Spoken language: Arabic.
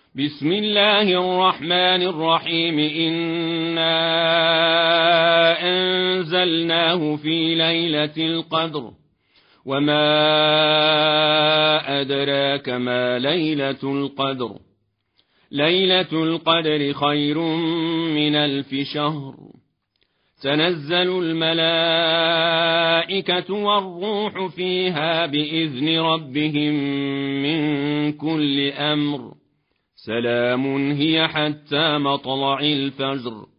بسم الله الرحمن الرحيم. إنا أنزلناه في ليلة القدر، وما أدراك ما ليلة القدر. ليلة القدر خير من 1000 شهر. تنزل الملائكة والروح فيها بإذن ربهم من كل أمر. سلام هي حتى مطلع الفجر.